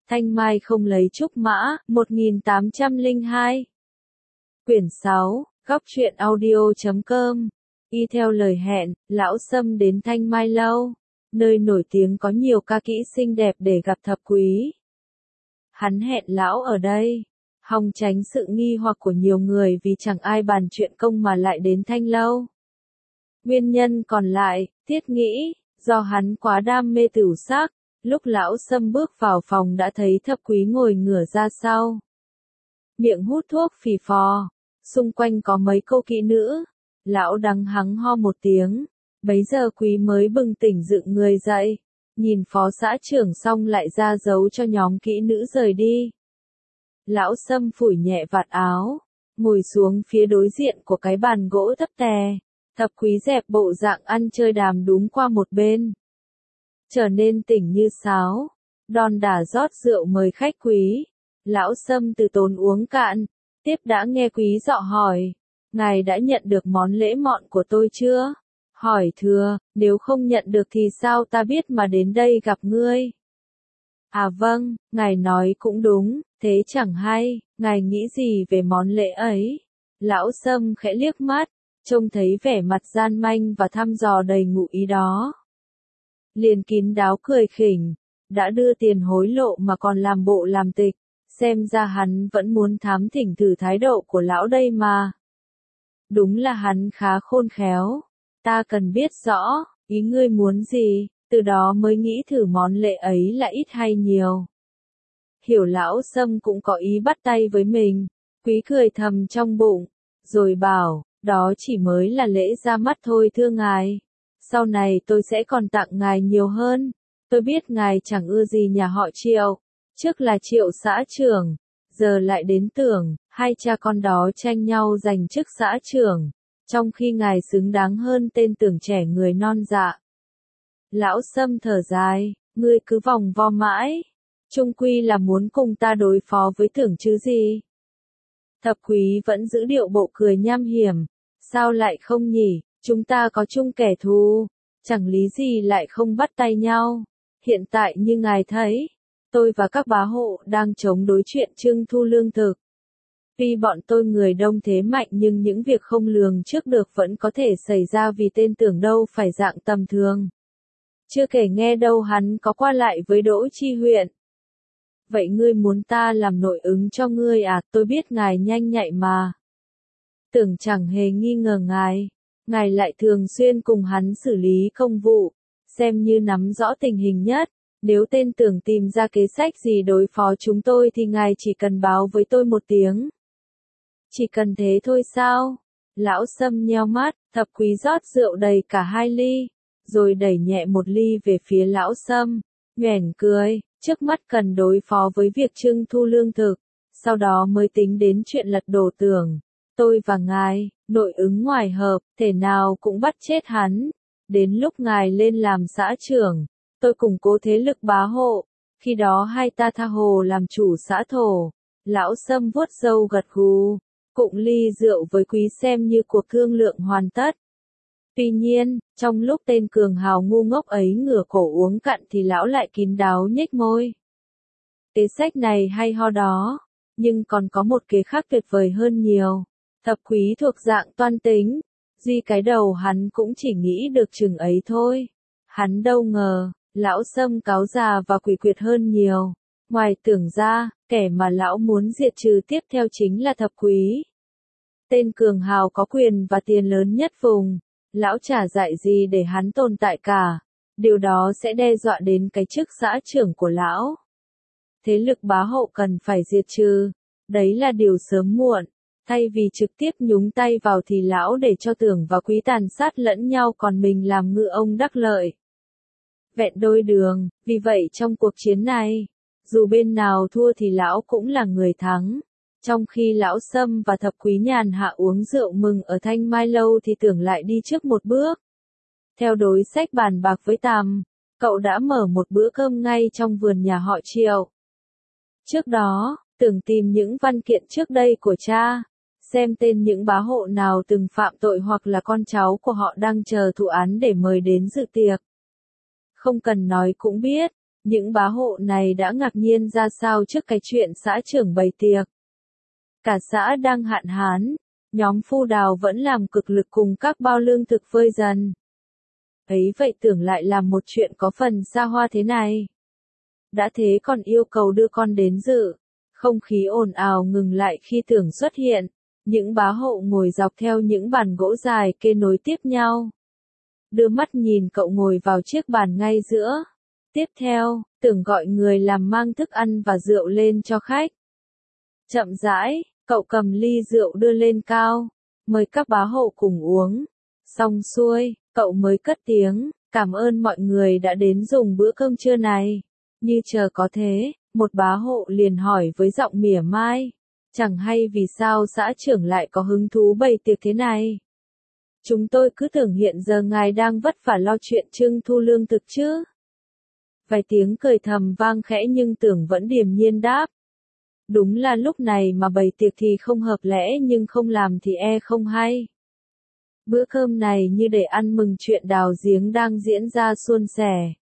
Thanh Mai không lấy trúc mã, 1802. Quyển 6, góc truyện audio.com. Y theo lời hẹn, Lão Sâm đến Thanh Mai Lâu, nơi nổi tiếng có nhiều ca kỹ xinh đẹp để gặp Thập Quý. Hắn hẹn Lão ở đây, hòng tránh sự nghi hoặc của nhiều người vì chẳng ai bàn chuyện công mà lại đến Thanh Lâu. Nguyên nhân còn lại, Thiết nghĩ, do hắn quá đam mê tửu sắc, lúc Lão Sâm bước vào phòng đã thấy Thập Quý ngồi ngửa ra sau. Miệng hút thuốc phì phò, xung quanh có mấy cô kỹ nữ. Lão đắng hắng ho một tiếng, bấy giờ Quý mới bừng tỉnh dựng người dậy, nhìn phó xã trưởng xong lại ra dấu cho nhóm kỹ nữ rời đi. Lão Sâm phủi nhẹ vạt áo, ngồi xuống phía đối diện của cái bàn gỗ thấp tè. Thập Quý dẹp bộ dạng ăn chơi đàm đúng qua một bên, trở nên tỉnh như sáo, đon đả rót rượu mời khách Quý. Lão Sâm từ tốn uống cạn, tiếp đã nghe Quý dọ hỏi, ngài đã nhận được món lễ mọn của tôi chưa? Hỏi thưa, nếu không nhận được thì sao ta biết mà đến đây gặp ngươi? À vâng, ngài nói cũng đúng, thế chẳng hay, ngài nghĩ gì về món lễ ấy? Lão Sâm khẽ liếc mắt, trông thấy vẻ mặt gian manh và thăm dò đầy ngụ ý đó. Liền kín đáo cười khỉnh, đã đưa tiền hối lộ mà còn làm bộ làm tịch, xem ra hắn vẫn muốn thám thỉnh thử thái độ của lão đây mà. Đúng là hắn khá khôn khéo, ta cần biết rõ, ý ngươi muốn gì, từ đó mới nghĩ thử món lễ ấy là ít hay nhiều. Hiểu Lão Sâm cũng có ý bắt tay với mình, Quý cười thầm trong bụng, rồi bảo, đó chỉ mới là lễ ra mắt thôi thưa ngài. Sau này tôi sẽ còn tặng ngài nhiều hơn. Tôi biết ngài chẳng ưa gì nhà họ Triệu, trước là Triệu xã trưởng, giờ lại đến Tưởng, hai cha con đó tranh nhau giành chức xã trưởng, trong khi ngài xứng đáng hơn tên Tưởng trẻ người non dạ. Lão Sâm thở dài, ngươi cứ vòng vo mãi, chung quy là muốn cùng ta đối phó với Tưởng chứ gì. Thập Quý vẫn giữ điệu bộ cười nham hiểm, sao lại không nhỉ, chúng ta có chung kẻ thù, chẳng lý gì lại không bắt tay nhau. Hiện tại như ngài thấy, tôi và các bá hộ đang chống đối chuyện trưng thu lương thực. Tuy bọn tôi người đông thế mạnh nhưng những việc không lường trước được vẫn có thể xảy ra vì tên Tưởng đâu phải dạng tầm thường. Chưa kể nghe đâu hắn có qua lại với Đỗ Chi huyện. Vậy ngươi muốn ta làm nội ứng cho ngươi à, tôi biết ngài nhanh nhạy mà. Tưởng chẳng hề nghi ngờ ngài lại thường xuyên cùng hắn xử lý công vụ, xem như nắm rõ tình hình nhất. Nếu tên Tưởng tìm ra kế sách gì đối phó chúng tôi thì ngài chỉ cần báo với tôi một tiếng. Chỉ cần thế thôi sao? Lão Sâm nheo mắt, Thập Quý rót rượu đầy cả 2 ly, rồi đẩy nhẹ một ly về phía Lão Sâm, nhoẻn cười, trước mắt cần đối phó với việc trưng thu lương thực, sau đó mới tính đến chuyện lật đổ Tưởng. Tôi và ngài, nội ứng ngoài hợp, thể nào cũng bắt chết hắn. Đến lúc ngài lên làm xã trưởng, tôi củng cố thế lực bá hộ, khi đó hai ta tha hồ làm chủ xã thổ. Lão Sâm vuốt râu gật gù, cụng ly rượu với Quý xem như cuộc thương lượng hoàn tất. Tuy nhiên, trong lúc tên cường hào ngu ngốc ấy ngửa cổ uống cạn thì lão lại kín đáo nhếch môi. Kế sách này hay ho đó, nhưng còn có một kế khác tuyệt vời hơn nhiều. Thập Quý thuộc dạng toan tính, duy cái đầu hắn cũng chỉ nghĩ được chừng ấy thôi. Hắn đâu ngờ, Lão Sâm cáo già và quỷ quyệt hơn nhiều. Ngoài Tưởng ra, kẻ mà lão muốn diệt trừ tiếp theo chính là Thập Quý. Tên cường hào có quyền và tiền lớn nhất vùng, lão chả dạy gì để hắn tồn tại cả. Điều đó sẽ đe dọa đến cái chức xã trưởng của lão. Thế lực bá hộ cần phải diệt trừ, đấy là điều sớm muộn. Thay vì trực tiếp nhúng tay vào thì lão để cho Tưởng và Quý tàn sát lẫn nhau còn mình làm ngựa ông đắc lợi. Vẹn đôi đường, vì vậy trong cuộc chiến này, dù bên nào thua thì lão cũng là người thắng. Trong khi Lão Sâm và Thập Quý nhàn hạ uống rượu mừng ở Thanh Mai Lâu thì Tưởng lại đi trước một bước. Theo đối sách bàn bạc với Tằm, cậu đã mở một bữa cơm ngay trong vườn nhà họ Triệu. Trước đó, Tưởng tìm những văn kiện trước đây của cha, xem tên những bá hộ nào từng phạm tội hoặc là con cháu của họ đang chờ thụ án để mời đến dự tiệc. Không cần nói cũng biết, Những bá hộ này đã ngạc nhiên ra sao trước cái chuyện xã trưởng bày tiệc. Cả xã đang hạn hán, nhóm Phu Đào vẫn làm cực lực cùng các bao lương thực vơi dần. Ấy vậy tưởng lại làm một chuyện có phần xa hoa thế này. Đã thế còn yêu cầu đưa con đến dự. Không khí ồn ào ngừng lại khi tưởng xuất hiện. Những bá hộ ngồi dọc theo những bàn gỗ dài kê nối tiếp nhau. Đưa mắt nhìn cậu ngồi vào chiếc bàn ngay giữa. Tiếp theo, tưởng gọi người làm mang thức ăn và rượu lên cho khách. Chậm rãi, cậu cầm ly rượu đưa lên cao, mời các bá hộ cùng uống. Xong xuôi, cậu mới cất tiếng, cảm ơn mọi người đã đến dùng bữa cơm trưa này. Như chờ có thế, một bá hộ liền hỏi với giọng mỉa mai. Chẳng hay vì sao xã trưởng lại có hứng thú bày tiệc thế này. Chúng tôi cứ tưởng hiện giờ ngài đang vất vả lo chuyện trưng thu lương thực chứ. Vài tiếng cười thầm vang khẽ nhưng tưởng vẫn điềm nhiên đáp. Đúng là lúc này mà bày tiệc thì không hợp lẽ nhưng không làm thì không hay. Bữa cơm này như để ăn mừng chuyện đào giếng đang diễn ra suôn sẻ.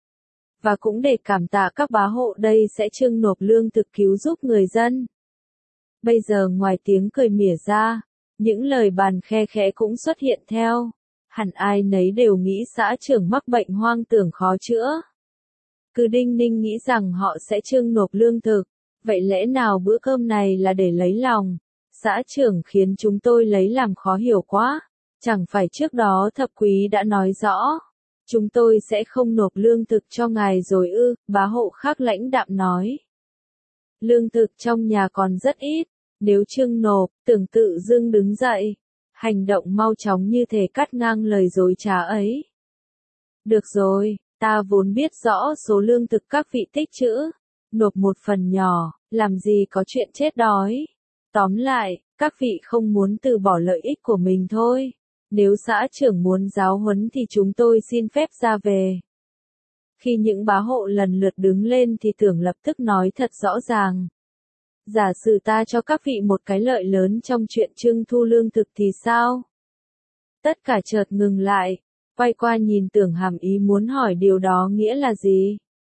Và cũng để cảm tạ các bá hộ đây sẽ trưng nộp lương thực cứu giúp người dân. Bây giờ ngoài tiếng cười mỉa ra, những lời bàn khe khẽ cũng xuất hiện theo. Hẳn ai nấy đều nghĩ xã trưởng mắc bệnh hoang tưởng khó chữa. Cứ đinh ninh nghĩ rằng họ sẽ trưng nộp lương thực. Vậy lẽ nào bữa cơm này là để lấy lòng? Xã trưởng khiến chúng tôi lấy làm khó hiểu quá. Chẳng phải trước đó thập quý đã nói rõ. Chúng tôi sẽ không nộp lương thực cho ngài rồi ư, bá hộ khác lãnh đạm nói. Lương thực trong nhà còn rất ít. Nếu trưng nộp, tưởng tự dưng đứng dậy. Hành động mau chóng như thể cắt ngang lời dối trá ấy. Được rồi, ta vốn biết rõ số lương thực các vị tích trữ. Nộp một phần nhỏ, làm gì có chuyện chết đói. Tóm lại, các vị không muốn từ bỏ lợi ích của mình thôi. Nếu xã trưởng muốn giáo huấn thì chúng tôi xin phép ra về. Khi những bá hộ lần lượt đứng lên thì tưởng lập tức nói thật rõ ràng. Giả sử ta cho các vị một cái lợi lớn trong chuyện trưng thu lương thực thì sao? Tất cả chợt ngừng lại, quay qua nhìn tưởng hàm ý muốn hỏi điều đó nghĩa là gì?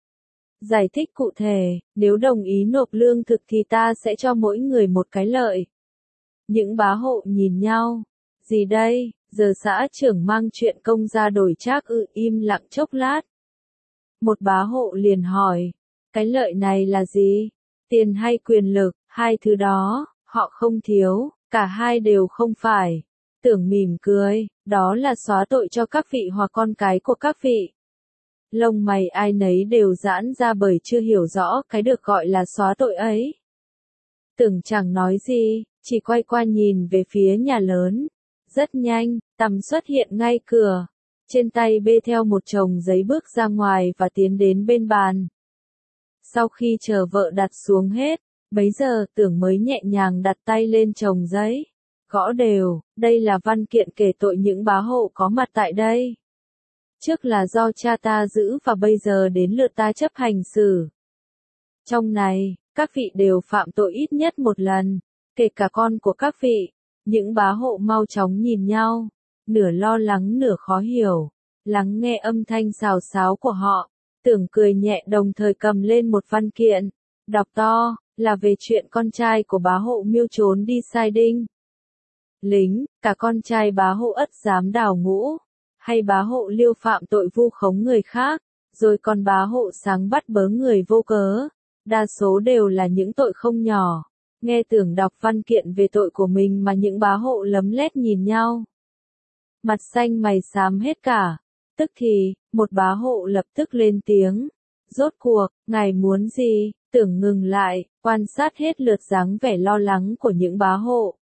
Giải thích cụ thể, nếu đồng ý nộp lương thực thì ta sẽ cho mỗi người một cái lợi. Những bá hộ nhìn nhau. Gì đây, giờ xã trưởng mang chuyện công ra đổi trác ư, im lặng chốc lát. Một bá hộ liền hỏi, cái lợi này là gì? Tiền hay quyền lực, hai thứ đó, họ không thiếu, cả hai đều không phải. Tưởng mỉm cười, đó là xóa tội cho các vị hoặc con cái của các vị. Lông mày ai nấy đều giãn ra bởi chưa hiểu rõ cái được gọi là xóa tội ấy. Tưởng chẳng nói gì, chỉ quay qua nhìn về phía nhà lớn. Rất nhanh, Tầm xuất hiện ngay cửa. Trên tay bê theo một chồng giấy bước ra ngoài và tiến đến bên bàn. Sau khi chờ vợ đặt xuống hết, bấy giờ tưởng mới nhẹ nhàng đặt tay lên chồng giấy. Gõ đều, đây là văn kiện kể tội những bá hộ có mặt tại đây. Trước là do cha ta giữ và bây giờ đến lượt ta chấp hành xử. Trong này, các vị đều phạm tội ít nhất một lần, kể cả con của các vị. Những bá hộ mau chóng nhìn nhau, nửa lo lắng nửa khó hiểu, lắng nghe âm thanh xào xáo của họ. Tưởng cười nhẹ đồng thời cầm lên một văn kiện, đọc to, là về chuyện con trai của bá hộ Miêu trốn đi sai đinh. Lính, cả con trai bá hộ Ất dám đào ngũ, hay bá hộ Liêu phạm tội vu khống người khác, rồi còn bá hộ Sáng bắt bớ người vô cớ. Đa số đều là những tội không nhỏ. Nghe tưởng đọc văn kiện về tội của mình mà những bá hộ lấm lét nhìn nhau. Mặt xanh mày xám hết cả. Tức thì, một bá hộ lập tức lên tiếng. Rốt cuộc, ngài muốn gì? Tưởng ngừng lại, quan sát hết lượt dáng vẻ lo lắng của những bá hộ.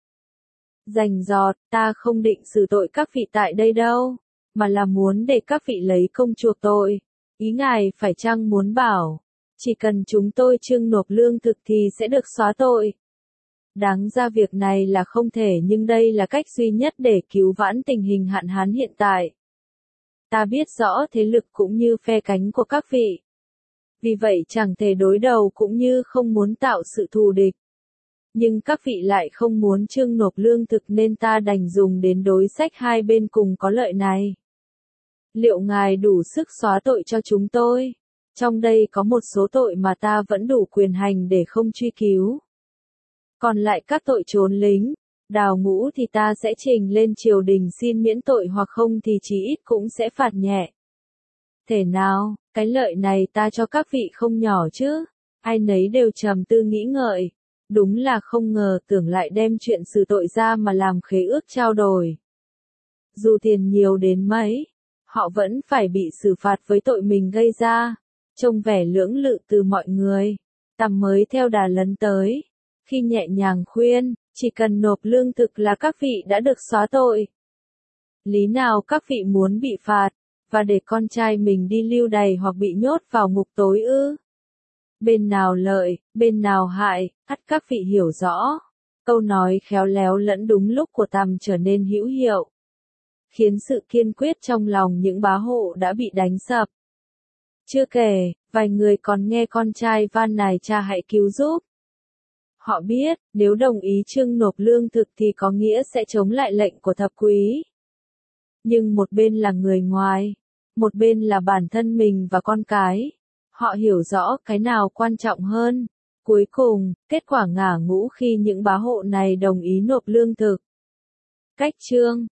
Rành rọt, ta không định xử tội các vị tại đây đâu, mà là muốn để các vị lấy công chuộc tội. Ý ngài phải chăng muốn bảo, chỉ cần chúng tôi trưng nộp lương thực thì sẽ được xóa tội. Đáng ra việc này là không thể nhưng đây là cách duy nhất để cứu vãn tình hình hạn hán hiện tại. Ta biết rõ thế lực cũng như phe cánh của các vị. Vì vậy chẳng thể đối đầu cũng như không muốn tạo sự thù địch. Nhưng các vị lại không muốn trưng nộp lương thực nên ta đành dùng đến đối sách hai bên cùng có lợi này. Liệu ngài đủ sức xóa tội cho chúng tôi? Trong đây có một số tội mà ta vẫn đủ quyền hành để không truy cứu. Còn lại các tội trốn lính, đào ngũ thì ta sẽ trình lên triều đình xin miễn tội hoặc không thì chí ít cũng sẽ phạt nhẹ. Thể nào, cái lợi này ta cho các vị không nhỏ chứ? Ai nấy đều trầm tư nghĩ ngợi. Đúng là không ngờ tưởng lại đem chuyện xử tội ra mà làm khế ước trao đổi. Dù tiền nhiều đến mấy, họ vẫn phải bị xử phạt với tội mình gây ra. Trông vẻ lưỡng lự từ mọi người, Tằm mới theo đà lấn tới. Khi nhẹ nhàng khuyên, chỉ cần nộp lương thực là các vị đã được xóa tội. Lý nào các vị muốn bị phạt, và để con trai mình đi lưu đày hoặc bị nhốt vào ngục tối ư? Bên nào lợi, bên nào hại, ắt các vị hiểu rõ. Câu nói khéo léo lẫn đúng lúc của Tằm trở nên hữu hiệu, khiến sự kiên quyết trong lòng những bá hộ đã bị đánh sập. Chưa kể, vài người còn nghe con trai van nài cha hãy cứu giúp. Họ biết, nếu đồng ý trưng nộp lương thực thì có nghĩa sẽ chống lại lệnh của thập quý. Nhưng một bên là người ngoài, một bên là bản thân mình và con cái. Họ hiểu rõ cái nào quan trọng hơn. Cuối cùng, kết quả ngả ngũ khi những bá hộ này đồng ý nộp lương thực. Cách chương